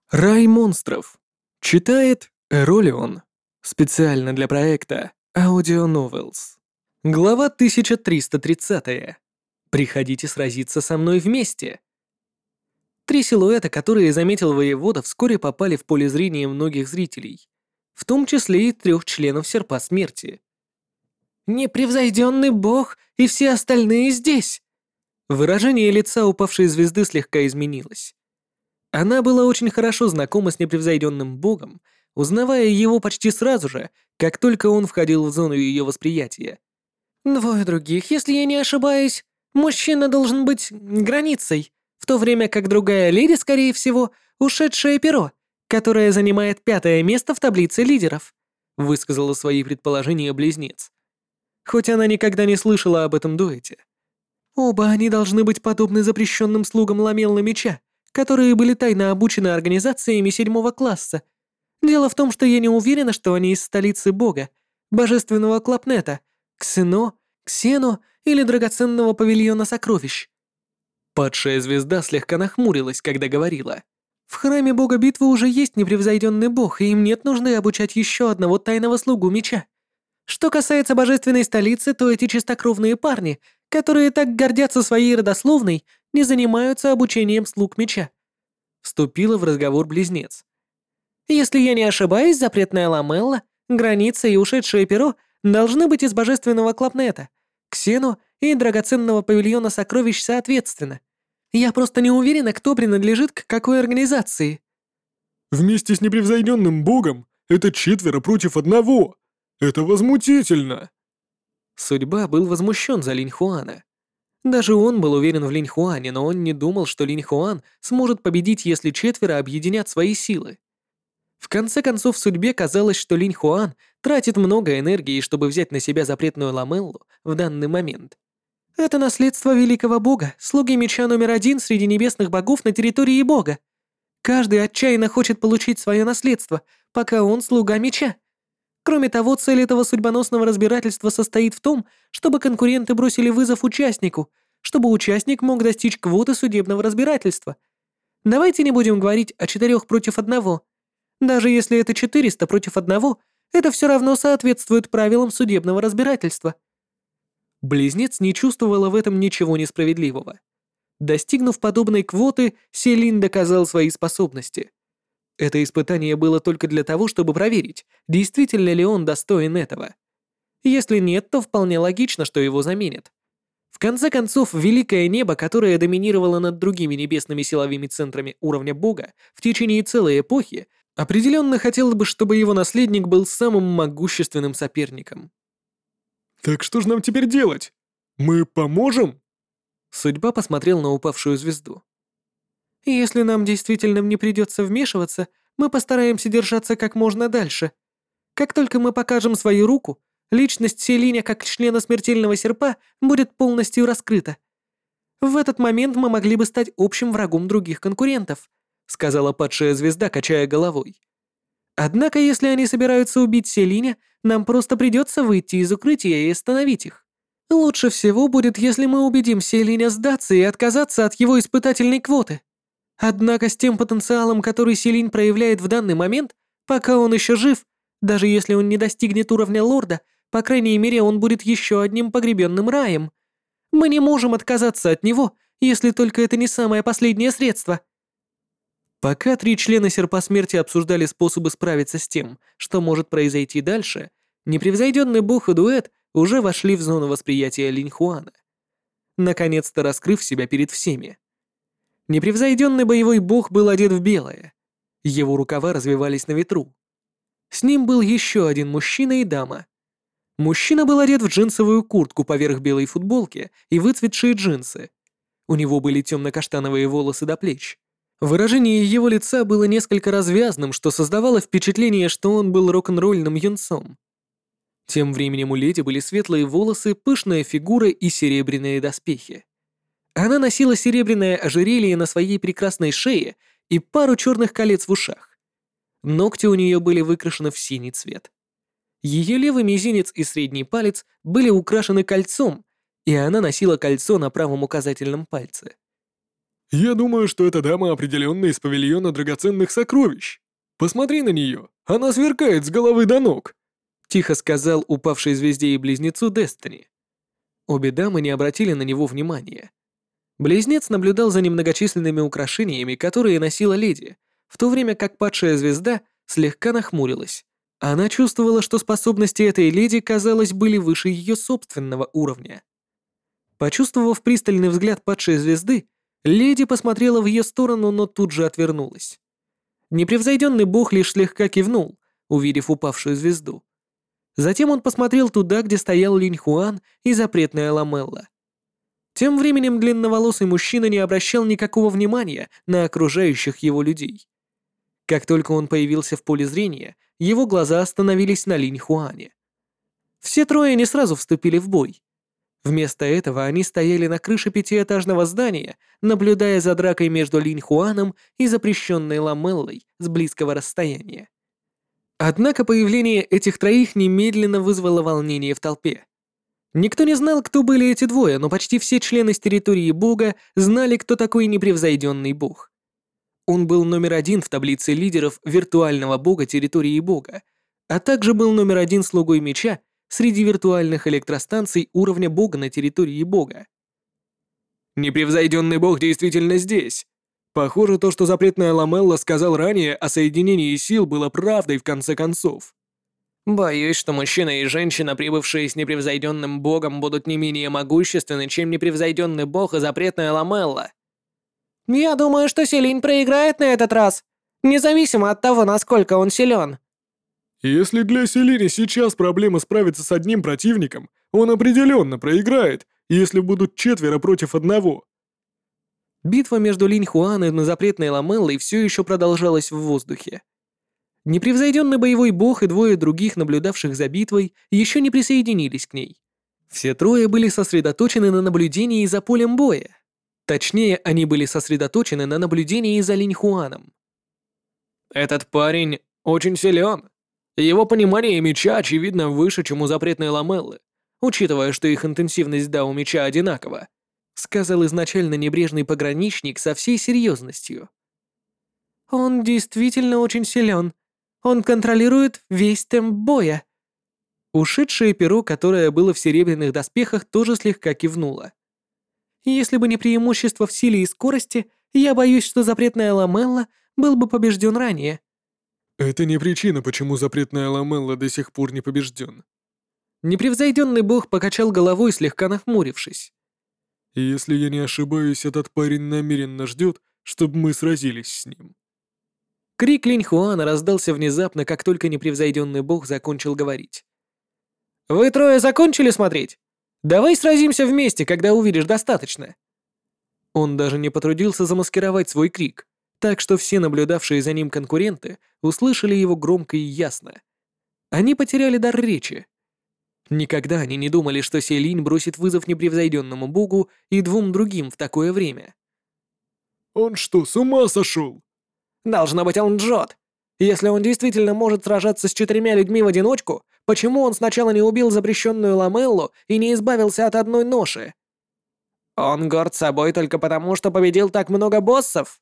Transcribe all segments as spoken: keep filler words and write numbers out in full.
Рай монстров. Читает Эролион. Специально для проекта Audio Novels. Глава тысяча триста тридцать. Приходите сразиться со мной вместе. Три силуэта, которые заметил воевода, вскоре попали в поле зрения многих зрителей, в том числе и трех членов Серпа Смерти. «Непревзойденный бог и все остальные здесь!» Выражение лица упавшей звезды слегка изменилось. Она была очень хорошо знакома с непревзойденным богом, узнавая его почти сразу же, как только он входил в зону ее восприятия. «Двое других, если я не ошибаюсь. Мужчина должен быть границей, в то время как другая леди, скорее всего, ушедшее перо, которое занимает пятое место в таблице лидеров», высказала свои предположения близнец. Хоть она никогда не слышала об этом дуэте. Оба они должны быть подобны запрещенным слугам Ламелла Меча, которые были тайно обучены организациями седьмого класса. Дело в том, что я не уверена, что они из столицы бога, божественного Клапнета, Ксено, Ксено или драгоценного павильона сокровищ. Падшая звезда слегка нахмурилась, когда говорила. В храме бога битвы уже есть непревзойденный бог, и им нет нужды обучать еще одного тайного слугу меча. Что касается божественной столицы, то эти чистокровные парни, которые так гордятся своей родословной, не занимаются обучением слуг меча. Вступила в разговор близнец. Если я не ошибаюсь, запретная ламелла, граница и ушедшее перо должны быть из божественного Клапнета, Ксено и драгоценного павильона сокровищ соответственно. Я просто не уверена, кто принадлежит к какой организации. Вместе с непревзойденным богом это четверо против одного. Это возмутительно. Судьба был возмущен за Линь Хуана. Даже он был уверен в Линь Хуане, но он не думал, что Линь Хуан сможет победить, если четверо объединят свои силы. В конце концов, судьбе казалось, что Линь Хуан тратит много энергии, чтобы взять на себя запретную ламеллу в данный момент. Это наследство великого бога, слуги меча номер один среди небесных богов на территории бога. Каждый отчаянно хочет получить свое наследство, пока он слуга меча. Кроме того, цель этого судьбоносного разбирательства состоит в том, чтобы конкуренты бросили вызов участнику, чтобы участник мог достичь квоты судебного разбирательства. Давайте не будем говорить о четырех против одного. Даже если это четыреста против одного, это все равно соответствует правилам судебного разбирательства. Близнец не чувствовала в этом ничего несправедливого. Достигнув подобной квоты, Селин доказал свои способности. Это испытание было только для того, чтобы проверить, действительно ли он достоин этого. Если нет, то вполне логично, что его заменят. В конце концов, великое небо, которое доминировало над другими небесными силовыми центрами уровня бога в течение целой эпохи, определенно хотело бы, чтобы его наследник был самым могущественным соперником. Так что же нам теперь делать? Мы поможем? Судьба посмотрел на упавшую звезду. Если нам действительно не придется вмешиваться, мы постараемся держаться как можно дальше. Как только мы покажем свою руку, личность Селиня как члена смертельного серпа будет полностью раскрыта. В этот момент мы могли бы стать общим врагом других конкурентов, сказала падшая звезда, качая головой. Однако, если они собираются убить Селиня, нам просто придется выйти из укрытия и остановить их. Лучше всего будет, если мы убедим Селиня сдаться и отказаться от его испытательной квоты. Однако с тем потенциалом, который Селинь проявляет в данный момент, пока он еще жив, даже если он не достигнет уровня лорда, по крайней мере, он будет еще одним погребенным раем. Мы не можем отказаться от него, если только это не самое последнее средство. Пока три члена Серпа Смерти обсуждали способы справиться с тем, что может произойти дальше, непревзойденный бог и дуэт уже вошли в зону восприятия Линь Хуана, наконец-то раскрыв себя перед всеми. Непревзойденный боевой бог был одет в белое. Его рукава развивались на ветру. С ним был еще один мужчина и дама. Мужчина был одет в джинсовую куртку поверх белой футболки и выцветшие джинсы. У него были темно-каштановые волосы до плеч. Выражение его лица было несколько развязным, что создавало впечатление, что он был рок-н-ролльным юнцом. Тем временем у леди были светлые волосы, пышная фигура и серебряные доспехи. Она носила серебряное ожерелье на своей прекрасной шее и пару черных колец в ушах. Ногти у нее были выкрашены в синий цвет. Ее левый мизинец и средний палец были украшены кольцом, и она носила кольцо на правом указательном пальце. Я думаю, что эта дама определенно из павильона драгоценных сокровищ. Посмотри на нее, она сверкает с головы до ног», — тихо сказал упавшей звезде и близнецу Дестини. Обе дамы не обратили на него внимания. Близнец наблюдал за немногочисленными украшениями, которые носила леди, в то время как падшая звезда слегка нахмурилась. Она чувствовала, что способности этой леди, казалось, были выше ее собственного уровня. Почувствовав пристальный взгляд падшей звезды, леди посмотрела в ее сторону, но тут же отвернулась. Непревзойденный бог лишь слегка кивнул, увидев упавшую звезду. Затем он посмотрел туда, где стоял Линь Хуан и запретная Ламелла. Тем временем длинноволосый мужчина не обращал никакого внимания на окружающих его людей. Как только он появился в поле зрения, его глаза остановились на Линь Хуане. Все трое не сразу вступили в бой. Вместо этого они стояли на крыше пятиэтажного здания, наблюдая за дракой между Линь Хуаном и запрещенной Ламеллой с близкого расстояния. Однако появление этих троих немедленно вызвало волнение в толпе. Никто не знал, кто были эти двое, но почти все члены с территории бога знали, кто такой непревзойденный бог. Он был номер один в таблице лидеров виртуального бога территории бога, а также был номер один слугой меча среди виртуальных электростанций уровня бога на территории бога. «Непревзойденный бог действительно здесь. Похоже, то, что запретная Ламелла сказал ранее о соединении сил, было правдой в конце концов». Боюсь, что мужчина и женщина, прибывшие с непревзойденным богом, будут не менее могущественны, чем непревзойденный бог и запретная Ламелла. Я думаю, что Селинь проиграет на этот раз, независимо от того, насколько он силен. Если для Селини сейчас проблема справиться с одним противником, он определенно проиграет, если будут четверо против одного. Битва между Линь Хуаном и запретной Ламеллой все еще продолжалась в воздухе. Непревзойденный боевой бог и двое других, наблюдавших за битвой, еще не присоединились к ней. Все трое были сосредоточены на наблюдении за полем боя. Точнее, они были сосредоточены на наблюдении за Линь Хуаном. Этот парень очень силен. Его понимание меча, очевидно, выше, чем у запретной Ламеллы, учитывая, что их интенсивность дао меча одинакова, сказал изначально небрежный пограничник со всей серьезностью. Он действительно очень силен. Он контролирует весь темп боя. Ушедшее перо, которое было в серебряных доспехах, тоже слегка кивнуло. Если бы не преимущество в силе и скорости, я боюсь, что запретная Ламелла был бы побежден ранее. Это не причина, почему запретная Ламелла до сих пор не побежден. Непревзойденный бог покачал головой, слегка нахмурившись. Если я не ошибаюсь, этот парень намеренно ждет, чтобы мы сразились с ним. Крик Линь Хуана раздался внезапно, как только непревзойденный бог закончил говорить. «Вы трое закончили смотреть? Давай сразимся вместе, когда увидишь достаточно». Он даже не потрудился замаскировать свой крик, так что все наблюдавшие за ним конкуренты услышали его громко и ясно. Они потеряли дар речи. Никогда они не думали, что Селинь бросит вызов непревзойденному богу и двум другим в такое время. «Он что, с ума сошел?» «Должно быть, он Джот. Если он действительно может сражаться с четырьмя людьми в одиночку, почему он сначала не убил запрещенную Ламеллу и не избавился от одной ноши? Он горд собой только потому, что победил так много боссов?»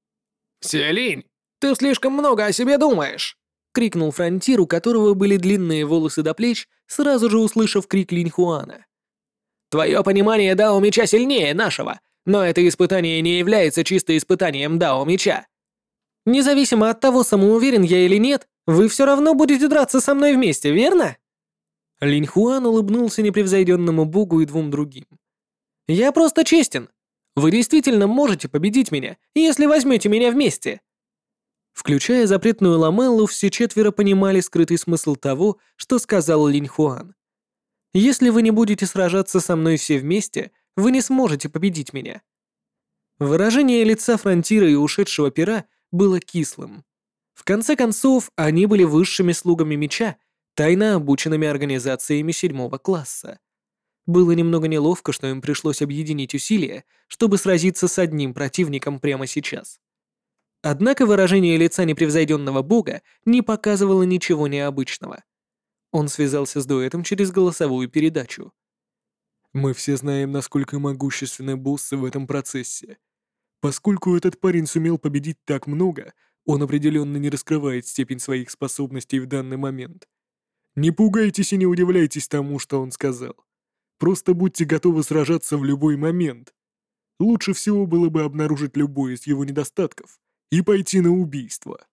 «Селинь, ты слишком много о себе думаешь!» — крикнул Фронтир, у которого были длинные волосы до плеч, сразу же услышав крик Линь Хуана. «Твое понимание дао меча сильнее нашего, но это испытание не является чисто испытанием дао меча. Независимо от того, самоуверен я или нет, вы все равно будете драться со мной вместе, верно?» Линь Хуан улыбнулся непревзойденному богу и двум другим. «Я просто честен. Вы действительно можете победить меня, если возьмете меня вместе». Включая запретную Ламеллу, все четверо понимали скрытый смысл того, что сказал Линь Хуан. «Если вы не будете сражаться со мной все вместе, вы не сможете победить меня». Выражение лица Фронтира и ушедшего пера было кислым. В конце концов, они были высшими слугами меча, тайно обученными организациями седьмого класса. Было немного неловко, что им пришлось объединить усилия, чтобы сразиться с одним противником прямо сейчас. Однако выражение лица непревзойденного бога не показывало ничего необычного. Он связался с дуэтом через голосовую передачу. «Мы все знаем, насколько могущественны боссы в этом процессе. Поскольку этот парень сумел победить так много, он определенно не раскрывает степень своих способностей в данный момент. Не пугайтесь и не удивляйтесь тому, что он сказал. Просто будьте готовы сражаться в любой момент. Лучше всего было бы обнаружить любой из его недостатков и пойти на убийство.